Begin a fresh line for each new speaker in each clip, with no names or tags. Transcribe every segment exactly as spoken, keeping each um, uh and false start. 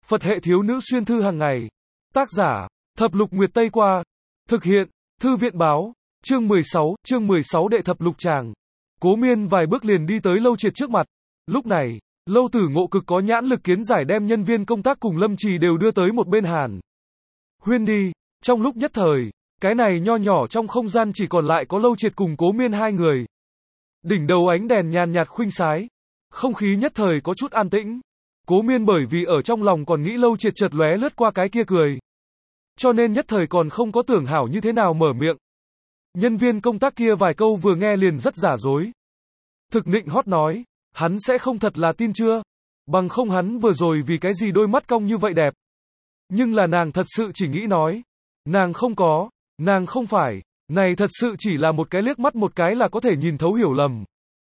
Phật hệ thiếu nữ xuyên thư hàng ngày. Tác giả, Thập Lục Nguyệt Tây Qua. Thực hiện, Thư viện báo. Chương mười sáu, chương mười sáu đệ thập lục tràng. Cố Miên vài bước liền đi tới Lâu Triệt trước mặt. Lúc này, Lâu Tử Ngộ cực có nhãn lực kiến giải đem nhân viên công tác cùng Lâm Trì đều đưa tới một bên Hàn Huyên đi. Trong lúc nhất thời, cái này nho nhỏ trong không gian chỉ còn lại có Lâu Triệt cùng Cố Miên hai người. Đỉnh đầu ánh đèn nhàn nhạt khuynh sái. Không khí nhất thời có chút an tĩnh. Cố Miên bởi vì ở trong lòng còn nghĩ Lâu Triệt chợt lóe lướt qua cái kia cười, cho nên nhất thời còn không có tưởng hảo như thế nào mở miệng. Nhân viên công tác kia vài câu vừa nghe liền rất giả dối. Thực nịnh hót nói, hắn sẽ không thật là tin chưa? Bằng không hắn vừa rồi vì cái gì đôi mắt cong như vậy đẹp. Nhưng là nàng thật sự chỉ nghĩ nói. Nàng không có, nàng không phải, này thật sự chỉ là một cái liếc mắt một cái là có thể nhìn thấu hiểu lầm.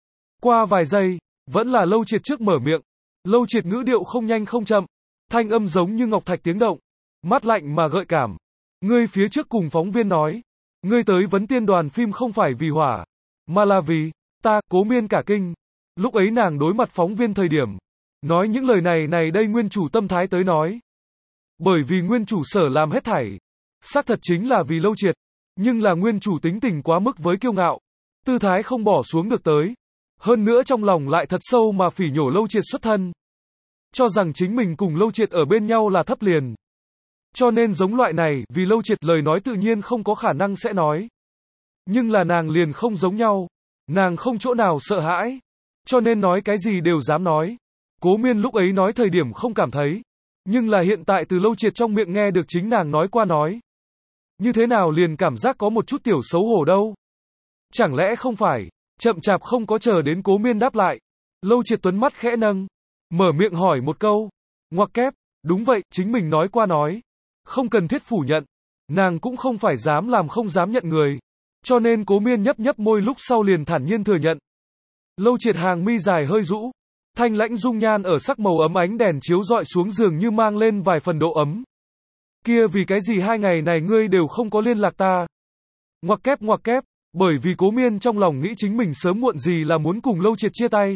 Qua vài giây, vẫn là Lâu Triệt trước mở miệng. Lâu Triệt ngữ điệu không nhanh không chậm, thanh âm giống như ngọc thạch tiếng động, mát lạnh mà gợi cảm. Ngươi phía trước cùng phóng viên nói, ngươi tới vấn tiên đoàn phim không phải vì hỏa, mà là vì ta. Cố Miên cả kinh. Lúc ấy nàng đối mặt phóng viên thời điểm, nói những lời này này đây nguyên chủ tâm thái tới nói. Bởi vì nguyên chủ sở làm hết thảy, xác thật chính là vì Lâu Triệt, nhưng là nguyên chủ tính tình quá mức với kiêu ngạo, tư thái không bỏ xuống được tới. Hơn nữa trong lòng lại thật sâu mà phỉ nhổ Lâu Triệt xuất thân, cho rằng chính mình cùng Lâu Triệt ở bên nhau là thấp liền. Cho nên giống loại này, vì Lâu Triệt lời nói tự nhiên không có khả năng sẽ nói. Nhưng là nàng liền không giống nhau. Nàng không chỗ nào sợ hãi, cho nên nói cái gì đều dám nói. Cố Miên lúc ấy nói thời điểm không cảm thấy, nhưng là hiện tại từ Lâu Triệt trong miệng nghe được chính nàng nói qua nói. Như thế nào liền cảm giác có một chút tiểu xấu hổ đâu. Chẳng lẽ không phải? Chậm chạp không có chờ đến Cố Miên đáp lại. Lâu Triệt tuấn mắt khẽ nâng, mở miệng hỏi một câu. Ngoặc kép, đúng vậy, chính mình nói qua nói. Không cần thiết phủ nhận. Nàng cũng không phải dám làm không dám nhận người. Cho nên Cố Miên nhấp nhấp môi lúc sau liền thản nhiên thừa nhận. Lâu Triệt hàng mi dài hơi rũ, thanh lãnh dung nhan ở sắc màu ấm ánh đèn chiếu rọi xuống giường như mang lên vài phần độ ấm. Kia vì cái gì hai ngày này ngươi đều không có liên lạc ta? Ngoặc kép ngoặc kép, bởi vì Cố Miên trong lòng nghĩ chính mình sớm muộn gì là muốn cùng Lâu Triệt chia tay.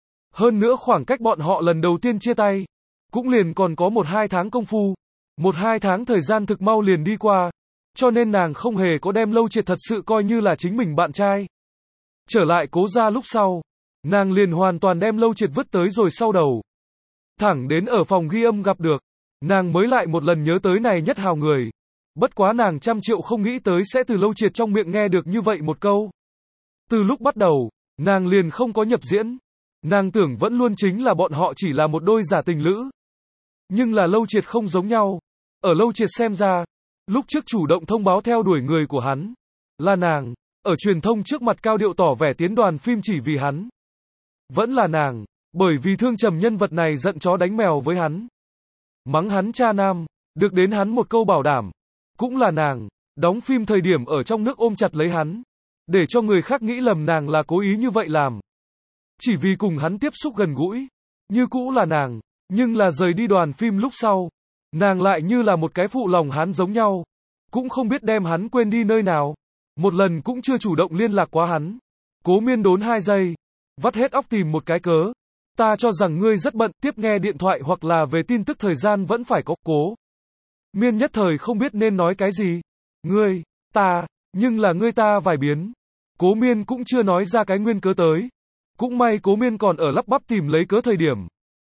Hơn nữa khoảng cách bọn họ lần đầu tiên chia tay, cũng liền còn có một hai tháng công phu. Một hai tháng thời gian thực mau liền đi qua, cho nên nàng không hề có đem Lâu Triệt thật sự coi như là chính mình bạn trai. Trở lại Cố gia lúc sau, nàng liền hoàn toàn đem Lâu Triệt vứt tới rồi sau đầu. Thẳng đến ở phòng ghi âm gặp được, nàng mới lại một lần nhớ tới này nhất hào người. Bất quá nàng trăm triệu không nghĩ tới sẽ từ Lâu Triệt trong miệng nghe được như vậy một câu. Từ lúc bắt đầu, nàng liền không có nhập diễn. Nàng tưởng vẫn luôn chính là bọn họ chỉ là một đôi giả tình lữ. Nhưng là Lâu Triệt không giống nhau. Ở Lâu Triệt xem ra, lúc trước chủ động thông báo theo đuổi người của hắn là nàng, ở truyền thông trước mặt cao điệu tỏ vẻ tiến đoàn phim chỉ vì hắn. Vẫn là nàng, bởi vì thương trầm nhân vật này giận chó đánh mèo với hắn, mắng hắn cha nam, được đến hắn một câu bảo đảm. Cũng là nàng, đóng phim thời điểm ở trong nước ôm chặt lấy hắn, để cho người khác nghĩ lầm nàng là cố ý như vậy làm. Chỉ vì cùng hắn tiếp xúc gần gũi, như cũ là nàng, nhưng là rời đi đoàn phim lúc sau, nàng lại như là một cái phụ lòng hắn giống nhau, cũng không biết đem hắn quên đi nơi nào, một lần cũng chưa chủ động liên lạc quá hắn. Cố Miên đốn hai giây, vắt hết óc tìm một cái cớ. Ta cho rằng ngươi rất bận, tiếp nghe điện thoại hoặc là về tin tức thời gian vẫn phải có. Cố Miên nhất thời không biết nên nói cái gì. Ngươi, ta, nhưng là ngươi ta vài biến. Cố Miên cũng chưa nói ra cái nguyên cớ tới. Cũng may Cố Miên còn ở lắp bắp tìm lấy cớ thời điểm.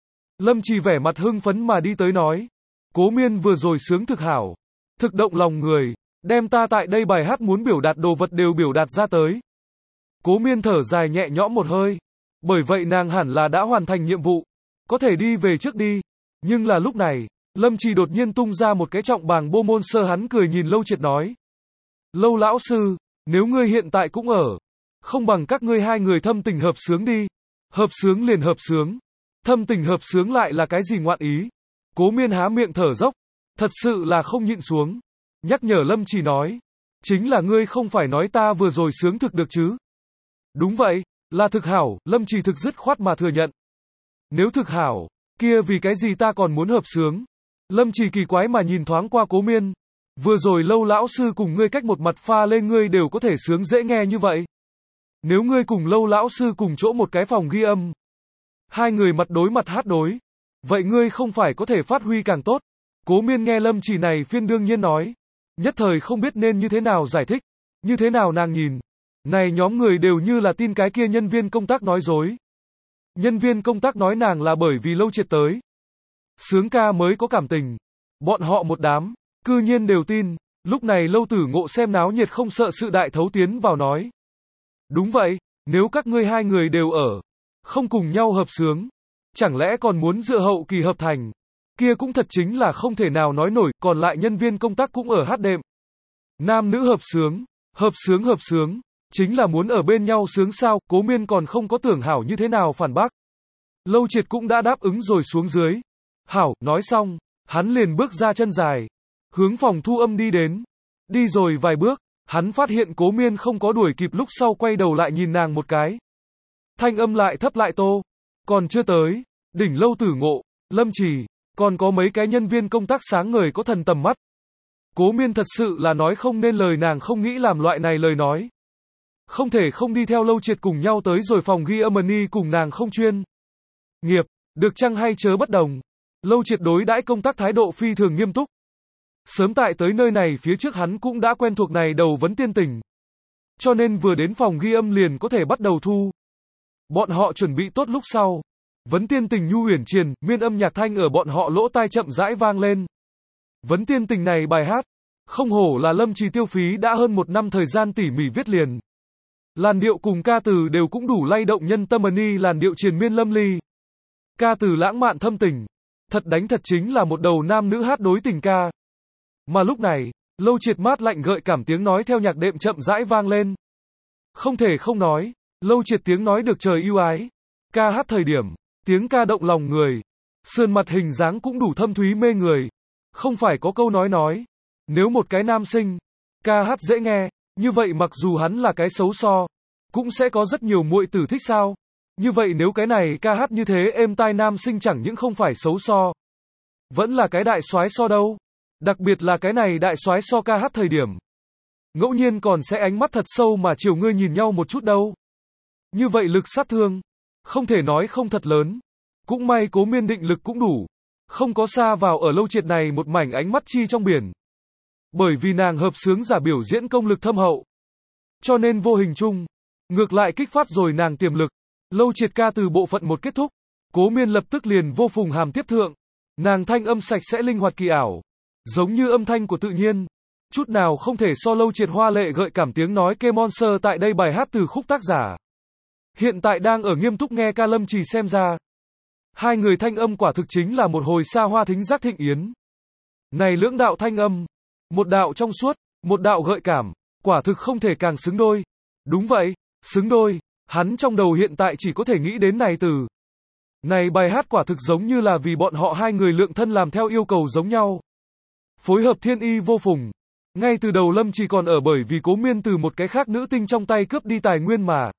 Lâm Trì vẻ mặt hưng phấn mà đi tới nói. Cố Miên vừa rồi sướng thực hảo, thực động lòng người, đem ta tại đây bài hát muốn biểu đạt đồ vật đều biểu đạt ra tới. Cố Miên thở dài nhẹ nhõm một hơi, bởi vậy nàng hẳn là đã hoàn thành nhiệm vụ, có thể đi về trước đi. Nhưng là lúc này, Lâm Trì đột nhiên tung ra một cái trọng bàng bô môn sơ, hắn cười nhìn Lâu Triệt nói. Lâu lão sư, nếu ngươi hiện tại cũng ở, không bằng các ngươi hai người thâm tình hợp sướng đi. Hợp sướng liền hợp sướng, thâm tình hợp sướng lại là cái gì ngoạn ý? Cố Miên há miệng thở dốc, thật sự là không nhịn xuống. Nhắc nhở Lâm Trì nói, chính là ngươi không phải nói ta vừa rồi sướng thực được chứ? Đúng vậy, là thực hảo. Lâm Trì thực dứt khoát mà thừa nhận. Nếu thực hảo, kia vì cái gì ta còn muốn hợp sướng? Lâm Trì kỳ quái mà nhìn thoáng qua Cố Miên. Vừa rồi Lâu lão sư cùng ngươi cách một mặt pha lên ngươi đều có thể sướng dễ nghe như vậy. Nếu ngươi cùng Lâu lão sư cùng chỗ một cái phòng ghi âm, hai người mặt đối mặt hát đối, Vậy ngươi không phải có thể phát huy càng tốt. Cố Miên nghe Lâm Chỉ này phiên đương nhiên nói. Nhất thời không biết nên như thế nào giải thích. Như thế nào nàng nhìn. Này nhóm người đều như là tin cái kia nhân viên công tác nói dối. Nhân viên công tác nói nàng là bởi vì Lâu Triệt tới. Sướng ca mới có cảm tình. Bọn họ một đám, cư nhiên đều tin. Lúc này Lâu Tử Ngộ xem náo nhiệt không sợ sự đại thấu tiến vào nói. Đúng vậy, nếu các ngươi hai người đều ở, không cùng nhau hợp sướng, chẳng lẽ còn muốn dựa hậu kỳ hợp thành, kia cũng thật chính là không thể nào nói nổi, còn lại nhân viên công tác cũng ở hát đệm. Nam nữ hợp sướng, hợp sướng hợp sướng, chính là muốn ở bên nhau sướng sao, Cố Miên còn không có tưởng hảo như thế nào phản bác. Lâu Triệt cũng đã đáp ứng rồi xuống dưới. Hảo, nói xong, hắn liền bước ra chân dài, hướng phòng thu âm đi đến. Đi rồi vài bước, hắn phát hiện Cố Miên không có đuổi kịp, lúc sau quay đầu lại nhìn nàng một cái. Thanh âm lại thấp lại tô. Còn chưa tới, đỉnh Lâu Tử Ngộ, Lâm Chỉ, còn có mấy cái nhân viên công tác sáng ngời có thần tầm mắt. Cố Miên thật sự là nói không nên lời, nàng không nghĩ làm loại này lời nói. Không thể không đi theo Lâu Triệt cùng nhau tới rồi phòng ghi âm ni cùng nàng không chuyên nghiệp, được chăng hay chớ bất đồng. Lâu Triệt đối đãi công tác thái độ phi thường nghiêm túc. Sớm tại tới nơi này phía trước hắn cũng đã quen thuộc này đầu vấn tiên tình. Cho nên vừa đến phòng ghi âm liền có thể bắt đầu thu. Bọn họ chuẩn bị tốt lúc sau. Vấn tiên tình nhu huyền triền, miên âm nhạc thanh ở bọn họ lỗ tai chậm rãi vang lên. Vấn tiên tình này bài hát, không hổ là Lâm Trì tiêu phí đã hơn một năm thời gian tỉ mỉ viết liền. Làn điệu cùng ca từ đều cũng đủ lay động nhân tâm, ni làn điệu triền miên lâm ly. Ca từ lãng mạn thâm tình. Thật đánh thật chính là một đầu nam nữ hát đối tình ca. Mà lúc này, Lâu Triệt mát lạnh gợi cảm tiếng nói theo nhạc đệm chậm rãi vang lên. Không thể không nói, Lâu Triệt tiếng nói được trời ưu ái. Ca hát thời điểm, tiếng ca động lòng người. Sườn mặt hình dáng cũng đủ thâm thúy mê người. Không phải có câu nói nói, nếu một cái nam sinh, ca hát dễ nghe, như vậy mặc dù hắn là cái xấu so, cũng sẽ có rất nhiều muội tử thích sao. Như vậy nếu cái này ca hát như thế êm tai, nam sinh chẳng những không phải xấu so, vẫn là cái đại soái so đâu. Đặc biệt là cái này đại soái so ca hát thời điểm, ngẫu nhiên còn sẽ ánh mắt thật sâu mà chiều ngươi nhìn nhau một chút đâu. Như vậy lực sát thương, không thể nói không thật lớn. Cũng may Cố Miên định lực cũng đủ, không có xa vào ở Lâu Triệt này một mảnh ánh mắt chi trong biển. Bởi vì nàng hợp sướng giả biểu diễn công lực thâm hậu, cho nên vô hình chung, ngược lại kích phát rồi nàng tiềm lực. Lâu Triệt ca từ bộ phận một kết thúc, Cố Miên lập tức liền vô phùng hàm tiếp thượng. Nàng thanh âm sạch sẽ linh hoạt kỳ ảo, giống như âm thanh của tự nhiên, chút nào không thể so Lâu Triệt hoa lệ gợi cảm tiếng nói kê monster tại đây bài hát từ khúc tác giả. Hiện tại đang ở nghiêm túc nghe ca Lâm Trì xem ra. Hai người thanh âm quả thực chính là một hồi xa hoa thính giác thịnh yến. Này lưỡng đạo thanh âm, một đạo trong suốt, một đạo gợi cảm, quả thực không thể càng xứng đôi. Đúng vậy, xứng đôi, hắn trong đầu hiện tại chỉ có thể nghĩ đến này từ. Này bài hát quả thực giống như là vì bọn họ hai người lượng thân làm theo yêu cầu giống nhau. Phối hợp thiên y vô phùng. Ngay từ đầu Lâm Trì còn ở bởi vì Cố Miên từ một cái khác nữ tinh trong tay cướp đi tài nguyên mà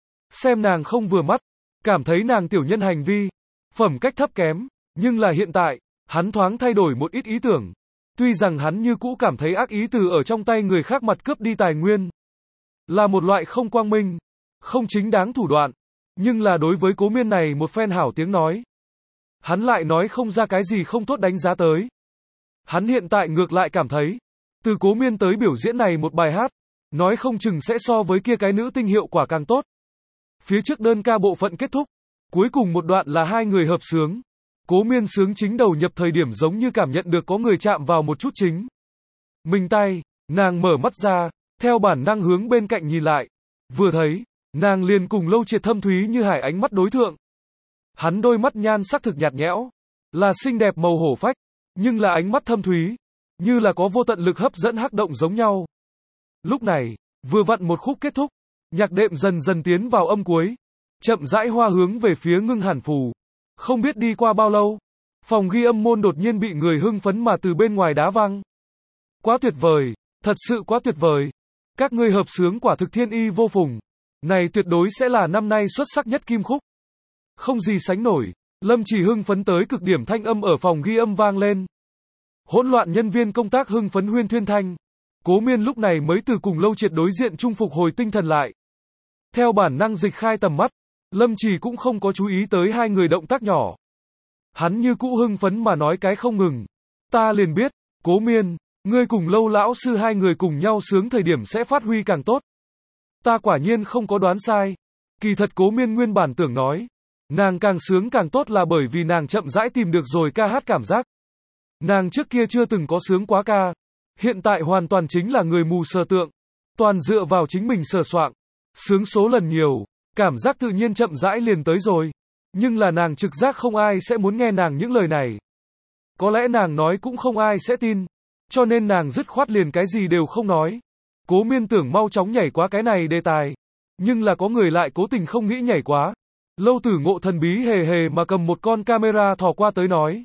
xem nàng không vừa mắt, cảm thấy nàng tiểu nhân hành vi, phẩm cách thấp kém, nhưng là hiện tại, hắn thoáng thay đổi một ít ý tưởng. Tuy rằng hắn như cũ cảm thấy ác ý từ ở trong tay người khác mặt cướp đi tài nguyên là một loại không quang minh, không chính đáng thủ đoạn, nhưng là đối với Cố Miên này một phen hảo tiếng nói, hắn lại nói không ra cái gì không tốt đánh giá tới. Hắn hiện tại ngược lại cảm thấy, từ Cố Miên tới biểu diễn này một bài hát, nói không chừng sẽ so với kia cái nữ tinh hiệu quả càng tốt. Phía trước đơn ca bộ phận kết thúc, cuối cùng một đoạn là hai người hợp sướng. Cố Miên sướng chính đầu nhập thời điểm giống như cảm nhận được có người chạm vào một chút chính mình tay, nàng mở mắt ra, theo bản năng hướng bên cạnh nhìn lại. Vừa thấy, nàng liền cùng Lâu Triệt thâm thúy như hải ánh mắt đối thượng. Hắn đôi mắt nhan sắc thực nhạt nhẽo, là xinh đẹp màu hổ phách, nhưng là ánh mắt thâm thúy, như là có vô tận lực hấp dẫn hắc động giống nhau. Lúc này, vừa vặn một khúc kết thúc, nhạc đệm dần dần tiến vào âm cuối, chậm rãi hoa hướng về phía ngưng hàn phù. Không biết đi qua bao lâu, phòng ghi âm môn đột nhiên bị người hưng phấn mà từ bên ngoài đá văng. Quá tuyệt vời, thật sự quá tuyệt vời. Các ngươi hợp sướng quả thực thiên y vô phùng. Này tuyệt đối sẽ là năm nay xuất sắc nhất kim khúc. Không gì sánh nổi, Lâm Chỉ hưng phấn tới cực điểm, thanh âm ở phòng ghi âm vang lên. Hỗn loạn nhân viên công tác hưng phấn huyên thuyên thanh. Cố Miên lúc này mới từ cùng Lâu Triệt đối diện trung phục hồi tinh thần lại. Theo bản năng dịch khai tầm mắt, Lâm Chỉ cũng không có chú ý tới hai người động tác nhỏ. Hắn như cũ hưng phấn mà nói cái không ngừng. Ta liền biết, Cố Miên, ngươi cùng Lâu lão sư hai người cùng nhau sướng thời điểm sẽ phát huy càng tốt. Ta quả nhiên không có đoán sai. Kỳ thật Cố Miên nguyên bản tưởng nói, nàng càng sướng càng tốt là bởi vì nàng chậm rãi tìm được rồi ca hát cảm giác. Nàng trước kia chưa từng có sướng quá ca, hiện tại hoàn toàn chính là người mù sờ tượng, toàn dựa vào chính mình sờ soạng, sướng số lần nhiều, cảm giác tự nhiên chậm rãi liền tới rồi. Nhưng là nàng trực giác không ai sẽ muốn nghe nàng những lời này. Có lẽ nàng nói cũng không ai sẽ tin, cho nên nàng dứt khoát liền cái gì đều không nói. Cố Miên tưởng mau chóng nhảy qua cái này đề tài, nhưng là có người lại cố tình không nghĩ nhảy quá. Lâu Tử Ngộ thần bí hề hề mà cầm một con camera thò qua tới nói.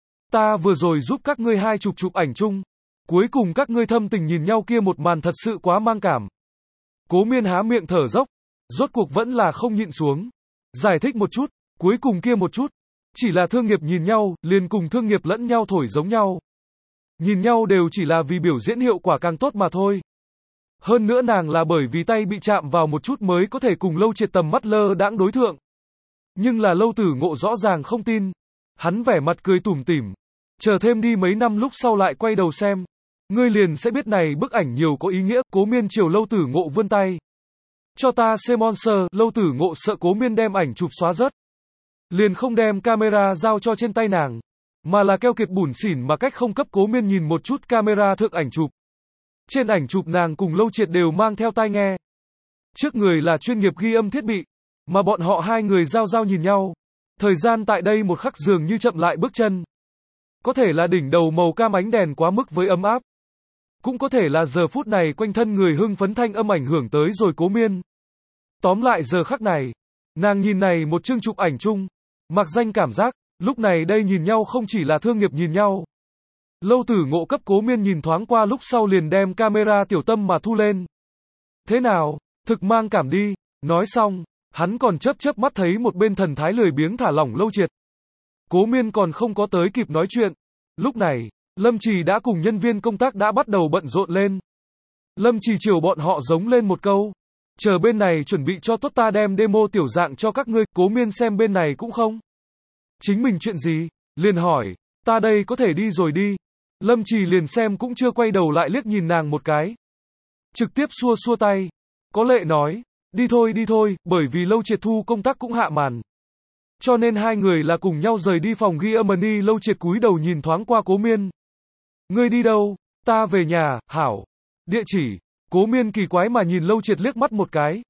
Ta vừa rồi giúp các ngươi hai chụp chụp ảnh chung, cuối cùng các ngươi thâm tình nhìn nhau kia một màn thật sự quá mang cảm. Cố Miên há miệng thở dốc, rốt cuộc vẫn là không nhịn xuống. Giải thích một chút, cuối cùng kia một chút, chỉ là thương nghiệp nhìn nhau, liền cùng thương nghiệp lẫn nhau thổi giống nhau. Nhìn nhau đều chỉ là vì biểu diễn hiệu quả càng tốt mà thôi. Hơn nữa nàng là bởi vì tay bị chạm vào một chút mới có thể cùng Lâu Triệt tầm mắt lơ đãng đối thượng. Nhưng là Lâu Tử Ngộ rõ ràng không tin. Hắn vẻ mặt cười tủm tỉm. Chờ thêm đi mấy năm lúc sau lại quay đầu xem. Ngươi liền sẽ biết này bức ảnh nhiều có ý nghĩa. Cố Miên chiều Lâu Tử Ngộ vươn tay. Cho ta xem monster. Lâu Tử Ngộ sợ Cố Miên đem ảnh chụp xóa rớt. Liền không đem camera giao cho trên tay nàng, mà là keo kiệt bủn xỉn mà cách không cấp Cố Miên nhìn một chút camera thượng ảnh chụp. Trên ảnh chụp nàng cùng Lâu Triệt đều mang theo tai nghe. Trước người là chuyên nghiệp ghi âm thiết bị, mà bọn họ hai người giao giao nhìn nhau. Thời gian tại đây một khắc dường như chậm lại bước chân. Có thể là đỉnh đầu màu cam ánh đèn quá mức với ấm áp. Cũng có thể là giờ phút này quanh thân người hưng phấn thanh âm ảnh hưởng tới rồi Cố Miên. Tóm lại giờ khắc này, nàng nhìn này một chương chụp ảnh chung, mặc danh cảm giác, lúc này đây nhìn nhau không chỉ là thương nghiệp nhìn nhau. Lâu Tử Ngộ cấp Cố Miên nhìn thoáng qua lúc sau liền đem camera tiểu tâm mà thu lên. Thế nào, thực mang cảm đi, nói xong, hắn còn chớp chớp mắt thấy một bên thần thái lười biếng thả lỏng Lâu Triệt. Cố Miên còn không có tới kịp nói chuyện. Lúc này, Lâm Trì đã cùng nhân viên công tác đã bắt đầu bận rộn lên. Lâm Trì chiều bọn họ giống lên một câu. Chờ bên này chuẩn bị cho tốt ta đem demo tiểu dạng cho các ngươi, Cố Miên xem bên này cũng không. Chính mình chuyện gì? Liền hỏi, ta đây có thể đi rồi đi. Lâm Trì liền xem cũng chưa quay đầu lại liếc nhìn nàng một cái. Trực tiếp xua xua tay. Có lệ nói, đi thôi đi thôi, bởi vì Lâu Triệt thu công tác cũng hạ màn. Cho nên hai người là cùng nhau rời đi phòng ghi âm. Đi Lâu Triệt cúi đầu nhìn thoáng qua Cố Miên. Ngươi đi đâu? Ta về nhà, hảo. Địa chỉ. Cố Miên kỳ quái mà nhìn Lâu Triệt liếc mắt một cái.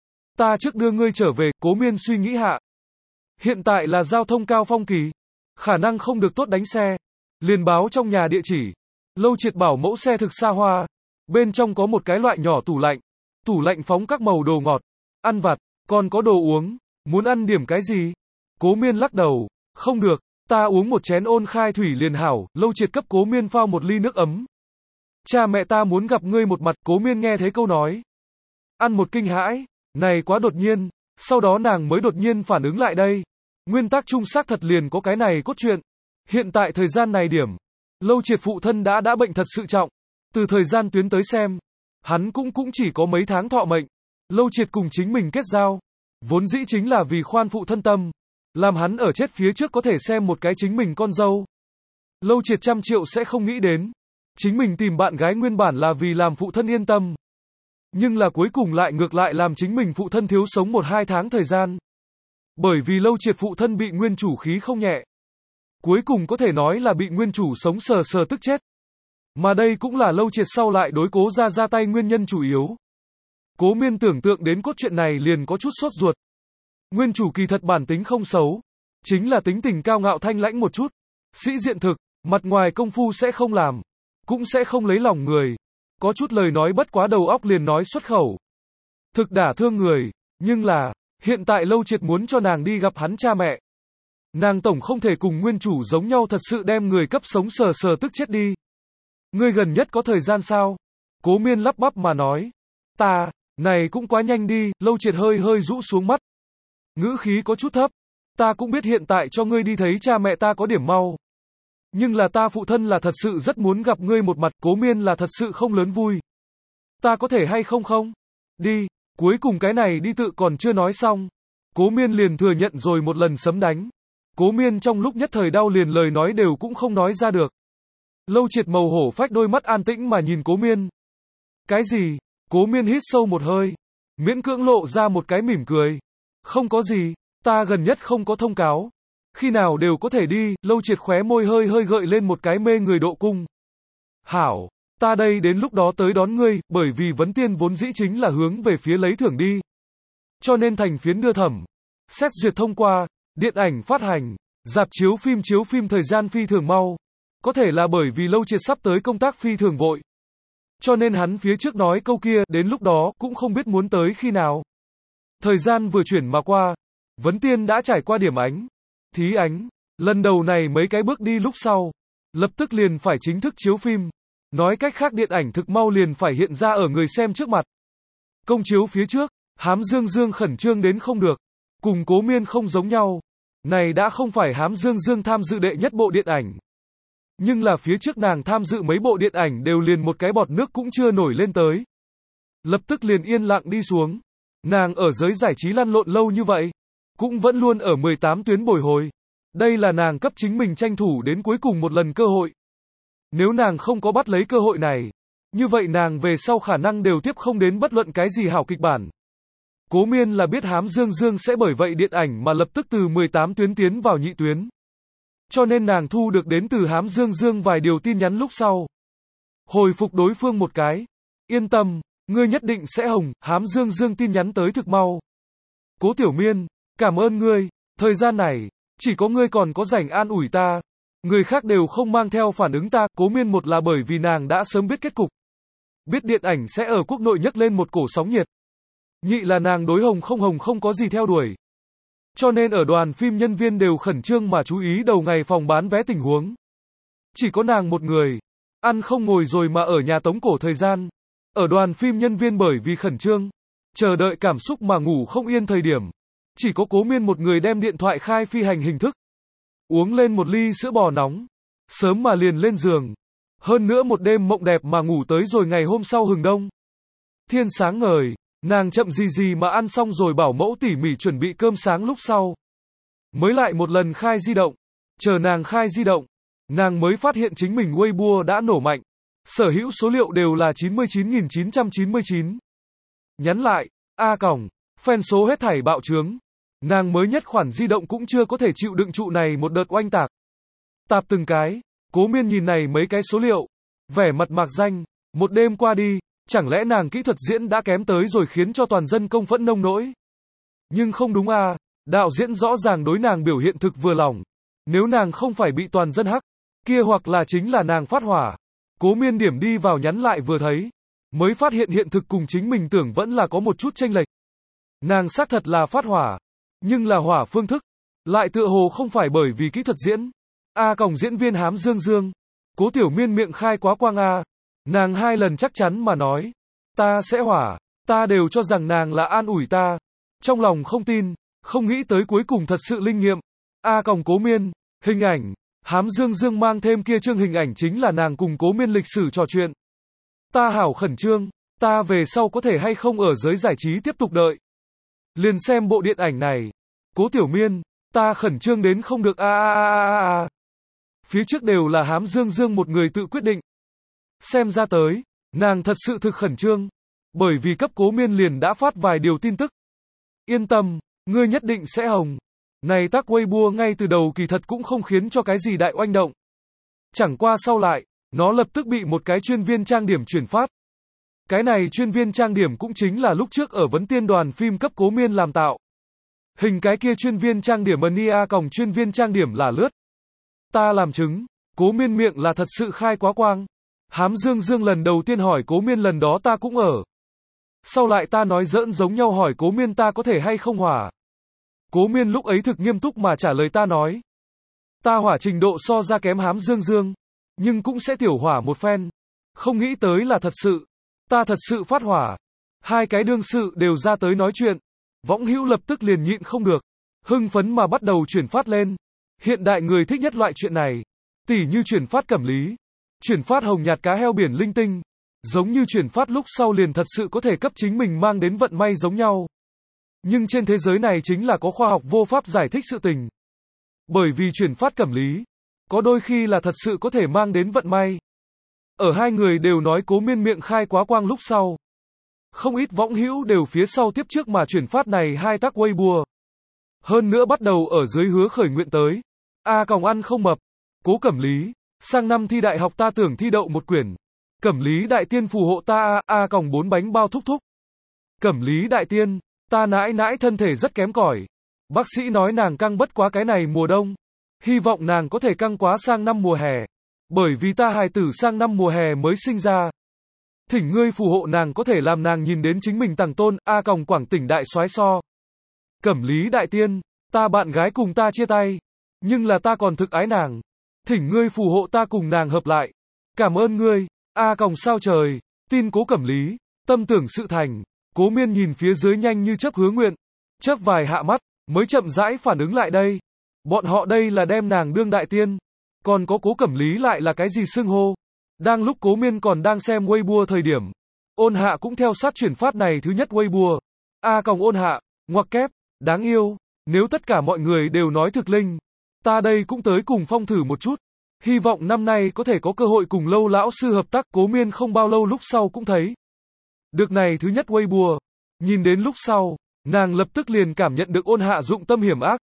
Ta trước đưa ngươi trở về, Cố Miên suy nghĩ hạ. Hiện tại là giao thông cao phong kỳ. Khả năng không được tốt đánh xe. Liền báo trong nhà địa chỉ. Lâu Triệt bảo mẫu xe thực xa hoa. Bên trong có một cái loại nhỏ tủ lạnh. Tủ lạnh phóng các màu đồ ngọt, ăn vặt, còn có đồ uống. Muốn ăn điểm cái gì? Cố Miên lắc đầu. Không được, ta uống một chén ôn khai thủy liền hảo. Lâu Triệt cấp Cố Miên pha một ly nước ấm. Cha mẹ ta muốn gặp ngươi một mặt. Cố Miên nghe thấy câu nói. Ăn một kinh hãi. Này quá đột nhiên. Sau đó nàng mới đột nhiên phản ứng lại đây. Nguyên tắc chung xác thật liền có cái này cốt truyện. Hiện tại thời gian này điểm. Lâu Triệt phụ thân đã đã bệnh thật sự trọng. Từ thời gian tuyến tới xem. Hắn cũng cũng chỉ có mấy tháng thọ mệnh. Lâu Triệt cùng chính mình kết giao. Vốn dĩ chính là vì khoan phụ thân tâm. Làm hắn ở chết phía trước có thể xem một cái chính mình con dâu. Lâu Triệt trăm triệu sẽ không nghĩ đến. Chính mình tìm bạn gái nguyên bản là vì làm phụ thân yên tâm. Nhưng là cuối cùng lại ngược lại làm chính mình phụ thân thiếu sống một hai tháng thời gian. Bởi vì Lâu Triệt phụ thân bị nguyên chủ khí không nhẹ. Cuối cùng có thể nói là bị nguyên chủ sống sờ sờ tức chết. Mà đây cũng là Lâu Triệt sau lại đối Cố ra ra tay nguyên nhân chủ yếu. Cố Miên tưởng tượng đến cốt truyện này liền có chút sốt ruột. Nguyên chủ kỳ thật bản tính không xấu. Chính là tính tình cao ngạo thanh lãnh một chút. Sĩ diện thực, mặt ngoài công phu sẽ không làm. Cũng sẽ không lấy lòng người. Có chút lời nói bất quá đầu óc liền nói xuất khẩu. Thực đả thương người. Nhưng là, hiện tại Lâu Triệt muốn cho nàng đi gặp hắn cha mẹ. Nàng tổng không thể cùng nguyên chủ giống nhau thật sự đem người cấp sống sờ sờ tức chết đi. Ngươi gần nhất có thời gian sao? Cố Miên lắp bắp mà nói. Ta, này cũng quá nhanh đi. Lâu Triệt hơi hơi rũ xuống mắt. Ngữ khí có chút thấp. Ta cũng biết hiện tại cho ngươi đi thấy cha mẹ ta có điểm mau. Nhưng là ta phụ thân là thật sự rất muốn gặp ngươi một mặt. Cố Miên là thật sự không lớn vui. Ta có thể hay không không? Đi, cuối cùng cái này đi tự còn chưa nói xong. Cố Miên liền thừa nhận rồi một lần sấm đánh. Cố Miên trong lúc nhất thời đau liền lời nói đều cũng không nói ra được. Lâu Triệt màu hổ phách đôi mắt an tĩnh mà nhìn Cố Miên. Cái gì? Cố Miên hít sâu một hơi, miễn cưỡng lộ ra một cái mỉm cười. Không có gì, ta gần nhất không có thông cáo. Khi nào đều có thể đi, Lâu Triệt khóe môi hơi hơi gợi lên một cái mê người độ cung. Hảo, ta đây đến lúc đó tới đón ngươi, bởi vì vấn tiên vốn dĩ chính là hướng về phía lấy thưởng đi. Cho nên thành phiến đưa thẩm, xét duyệt thông qua, điện ảnh phát hành, rạp chiếu phim chiếu phim thời gian phi thường mau. Có thể là bởi vì Lâu Triệt sắp tới công tác phi thường vội. Cho nên hắn phía trước nói câu kia, đến lúc đó, cũng không biết muốn tới khi nào. Thời gian vừa chuyển mà qua, vấn tiên đã trải qua điểm ánh, thí ánh, lần đầu này mấy cái bước đi lúc sau, lập tức liền phải chính thức chiếu phim. Nói cách khác điện ảnh thực mau liền phải hiện ra ở người xem trước mặt. Công chiếu phía trước, Hám Dương Dương khẩn trương đến không được, cùng Cố Miên không giống nhau. Này đã không phải Hám Dương Dương tham dự đệ nhất bộ điện ảnh. Nhưng là phía trước nàng tham dự mấy bộ điện ảnh đều liền một cái bọt nước cũng chưa nổi lên tới. Lập tức liền yên lặng đi xuống. Nàng ở giới giải trí lăn lộn lâu như vậy, cũng vẫn luôn ở mười tám tuyến bồi hồi. Đây là nàng cấp chính mình tranh thủ đến cuối cùng một lần cơ hội. Nếu nàng không có bắt lấy cơ hội này, như vậy nàng về sau khả năng đều tiếp không đến bất luận cái gì hảo kịch bản. Cố Miên là biết Hám Dương Dương sẽ bởi vậy điện ảnh mà lập tức từ mười tám tuyến tiến vào nhị tuyến. Cho nên nàng thu được đến từ Hám Dương Dương vài điều tin nhắn lúc sau. Hồi phục đối phương một cái. Yên tâm, ngươi nhất định sẽ hồng, Hám Dương Dương tin nhắn tới thực mau. Cố Tiểu Miên, cảm ơn ngươi, thời gian này, chỉ có ngươi còn có rảnh an ủi ta. Người khác đều không mang theo phản ứng ta, Cố Miên một là bởi vì nàng đã sớm biết kết cục. Biết điện ảnh sẽ ở quốc nội nhấc lên một cổ sóng nhiệt. Nhị là nàng đối hồng không hồng không có gì theo đuổi. Cho nên ở đoàn phim nhân viên đều khẩn trương mà chú ý đầu ngày phòng bán vé tình huống. Chỉ có nàng một người, ăn không ngồi rồi mà ở nhà tống cổ thời gian. Ở đoàn phim nhân viên bởi vì khẩn trương, chờ đợi cảm xúc mà ngủ không yên thời điểm. Chỉ có Cố Miên một người đem điện thoại khai phi hành hình thức. Uống lên một ly sữa bò nóng. Sớm mà liền lên giường. Hơn nữa một đêm mộng đẹp mà ngủ tới rồi ngày hôm sau hừng đông. Thiên sáng ngời. Nàng chậm gì gì mà ăn xong rồi bảo mẫu tỉ mỉ chuẩn bị cơm sáng lúc sau. Mới lại một lần khai di động. Chờ nàng khai di động. Nàng mới phát hiện chính mình Weibo đã nổ mạnh. Sở hữu số liệu đều là chín mươi chín nghìn chín trăm chín mươi chín. Nhắn lại, A còng, fan số hết thảy bạo trướng. Nàng mới nhất khoản di động cũng chưa có thể chịu đựng trụ này một đợt oanh tạc. Tạp từng cái, Cố Miên nhìn này mấy cái số liệu. Vẻ mặt mạc danh, một đêm qua đi. Chẳng lẽ nàng kỹ thuật diễn đã kém tới rồi khiến cho toàn dân công phẫn nông nỗi? Nhưng không đúng à, đạo diễn rõ ràng đối nàng biểu hiện thực vừa lòng. Nếu nàng không phải bị toàn dân hắc, kia hoặc là chính là nàng phát hỏa. Cố Miên điểm đi vào nhắn lại vừa thấy, mới phát hiện hiện thực cùng chính mình tưởng vẫn là có một chút chênh lệch. Nàng xác thật là phát hỏa, nhưng là hỏa phương thức, lại tựa hồ không phải bởi vì kỹ thuật diễn. A còng diễn viên Hám Dương Dương, Cố Tiểu Miên miệng khai quá quang a. Nàng hai lần chắc chắn mà nói, ta sẽ hỏa, ta đều cho rằng nàng là an ủi ta. Trong lòng không tin, không nghĩ tới cuối cùng thật sự linh nghiệm. A còng Cố Miên, hình ảnh, Hám Dương Dương mang thêm kia chương hình ảnh chính là nàng cùng Cố Miên lịch sử trò chuyện. Ta hảo khẩn trương, ta về sau có thể hay không ở giới giải trí tiếp tục đợi. Liền xem bộ điện ảnh này. Cố Tiểu Miên, ta khẩn trương đến không được a a a a a. Phía trước đều là Hám Dương Dương một người tự quyết định. Xem ra tới, nàng thật sự thực khẩn trương, bởi vì cấp Cố Miên liền đã phát vài điều tin tức. Yên tâm, ngươi nhất định sẽ hồng. Này tác Weibo ngay từ đầu kỳ thật cũng không khiến cho cái gì đại oanh động. Chẳng qua sau lại, nó lập tức bị một cái chuyên viên trang điểm chuyển phát. Cái này chuyên viên trang điểm cũng chính là lúc trước ở vấn tiên đoàn phim cấp Cố Miên làm tạo. Hình cái kia chuyên viên trang điểm nia còng chuyên viên trang điểm là lướt. Ta làm chứng, Cố Miên miệng là thật sự khai quá quang. Hám Dương Dương lần đầu tiên hỏi Cố Miên lần đó ta cũng ở. Sau lại ta nói giỡn giống nhau hỏi Cố Miên ta có thể hay không hỏa. Cố Miên lúc ấy thực nghiêm túc mà trả lời ta nói. Ta hỏa trình độ so ra kém Hám Dương Dương, nhưng cũng sẽ tiểu hỏa một phen. Không nghĩ tới là thật sự. Ta thật sự phát hỏa. Hai cái đương sự đều ra tới nói chuyện. Võng hữu lập tức liền nhịn không được. Hưng phấn mà bắt đầu chuyển phát lên. Hiện đại người thích nhất loại chuyện này. Tỉ như chuyển phát cẩm lý. Chuyển phát hồng nhạt cá heo biển linh tinh. Giống như chuyển phát lúc sau liền thật sự có thể cấp chính mình mang đến vận may giống nhau. Nhưng trên thế giới này chính là có khoa học vô pháp giải thích sự tình. Bởi vì chuyển phát Cẩm Lý, có đôi khi là thật sự có thể mang đến vận may. Ở hai người đều nói Cố Miên miệng khai quá quang lúc sau. Không ít võng hữu đều phía sau tiếp trước mà chuyển phát này hai tác Weibo. Hơn nữa bắt đầu ở dưới hứa khởi nguyện tới. A còng ăn không mập. Cố Cẩm Lý, sang năm thi đại học ta tưởng thi đậu một quyển. Cẩm Lý đại tiên phù hộ ta a, A còng bốn bánh bao thúc thúc. Cẩm Lý đại tiên, ta nãi nãi thân thể rất kém cỏi. Bác sĩ nói nàng căng bất quá cái này mùa đông. Hy vọng nàng có thể căng quá sang năm mùa hè. Bởi vì ta hài tử sang năm mùa hè mới sinh ra. Thỉnh ngươi phù hộ nàng có thể làm nàng nhìn đến chính mình tàng tôn, A còng Quảng Tỉnh đại soái so. Cẩm Lý đại tiên, ta bạn gái cùng ta chia tay. Nhưng là ta còn thực ái nàng. Thỉnh ngươi phù hộ ta cùng nàng hợp lại. Cảm ơn ngươi, A còng sao trời, tin Cố Cẩm Lý, tâm tưởng sự thành. Cố Miên nhìn phía dưới nhanh như chớp hứa nguyện. Chớp vài hạ mắt, mới chậm rãi phản ứng lại đây. Bọn họ đây là đem nàng đương đại tiên. Còn có Cố Cẩm Lý lại là cái gì xưng hô. Đang lúc Cố Miên còn đang xem Weibo thời điểm. Ôn Hạ cũng theo sát chuyển phát này thứ nhất Weibo. A còng Ôn Hạ, ngoặc kép, đáng yêu. Nếu tất cả mọi người đều nói thực linh. Ta đây cũng tới cùng phong thử một chút. Hy vọng năm nay có thể có cơ hội cùng Lâu lão sư hợp tác. Cố Miên không bao lâu lúc sau cũng thấy. Được này thứ nhất Weibo. Nhìn đến lúc sau, nàng lập tức liền cảm nhận được Ôn Hạ dụng tâm hiểm ác.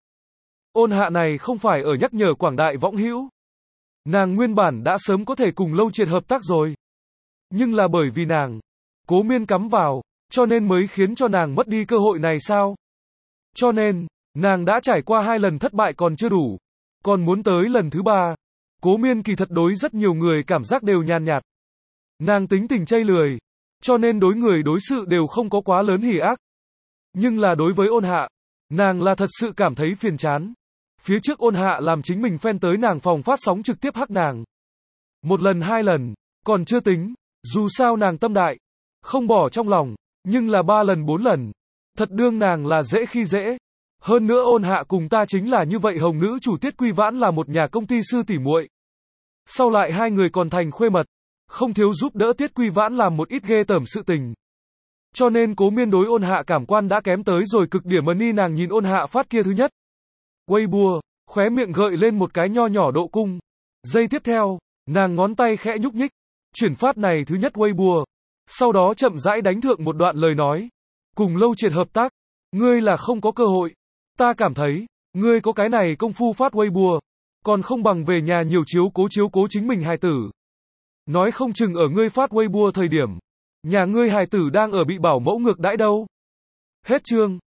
Ôn Hạ này không phải ở nhắc nhở quảng đại võng hữu. Nàng nguyên bản đã sớm có thể cùng Lâu Triệt hợp tác rồi. Nhưng là bởi vì nàng, Cố Miên cắm vào, cho nên mới khiến cho nàng mất đi cơ hội này sao? Cho nên, nàng đã trải qua hai lần thất bại còn chưa đủ. Còn muốn tới lần thứ ba. Cố Miên kỳ thật đối rất nhiều người cảm giác đều nhàn nhạt. Nàng tính tình chây lười. Cho nên đối người đối sự đều không có quá lớn hỉ ác. Nhưng là đối với Ôn Hạ, nàng là thật sự cảm thấy phiền chán. Phía trước Ôn Hạ làm chính mình fan tới nàng phòng phát sóng trực tiếp hắc nàng. Một lần hai lần, còn chưa tính, dù sao nàng tâm đại, không bỏ trong lòng, nhưng là ba lần bốn lần, thật đương nàng là dễ khi dễ. Hơn nữa Ôn Hạ cùng ta chính là như vậy hồng nữ chủ Tiết Quy Vãn là một nhà công ty sư tỉ muội. Sau lại hai người còn thành khuê mật, không thiếu giúp đỡ Tiết Quy Vãn làm một ít ghê tởm sự tình. Cho nên Cố Miên đối Ôn Hạ cảm quan đã kém tới rồi cực điểm. Money nàng nhìn Ôn Hạ phát kia thứ nhất Weibo, khóe miệng gợi lên một cái nho nhỏ độ cung. Giây tiếp theo, nàng ngón tay khẽ nhúc nhích, chuyển phát này thứ nhất Weibo. Sau đó chậm rãi đánh thượng một đoạn lời nói. Cùng Lâu Triệt hợp tác, ngươi là không có cơ hội. Ta cảm thấy, ngươi có cái này công phu phát Weibo, còn không bằng về nhà nhiều chiếu cố chiếu cố chính mình hài tử. Nói không chừng ở ngươi phát Weibo thời điểm, nhà ngươi hài tử đang ở bị bảo mẫu ngược đãi đâu. Hết chương.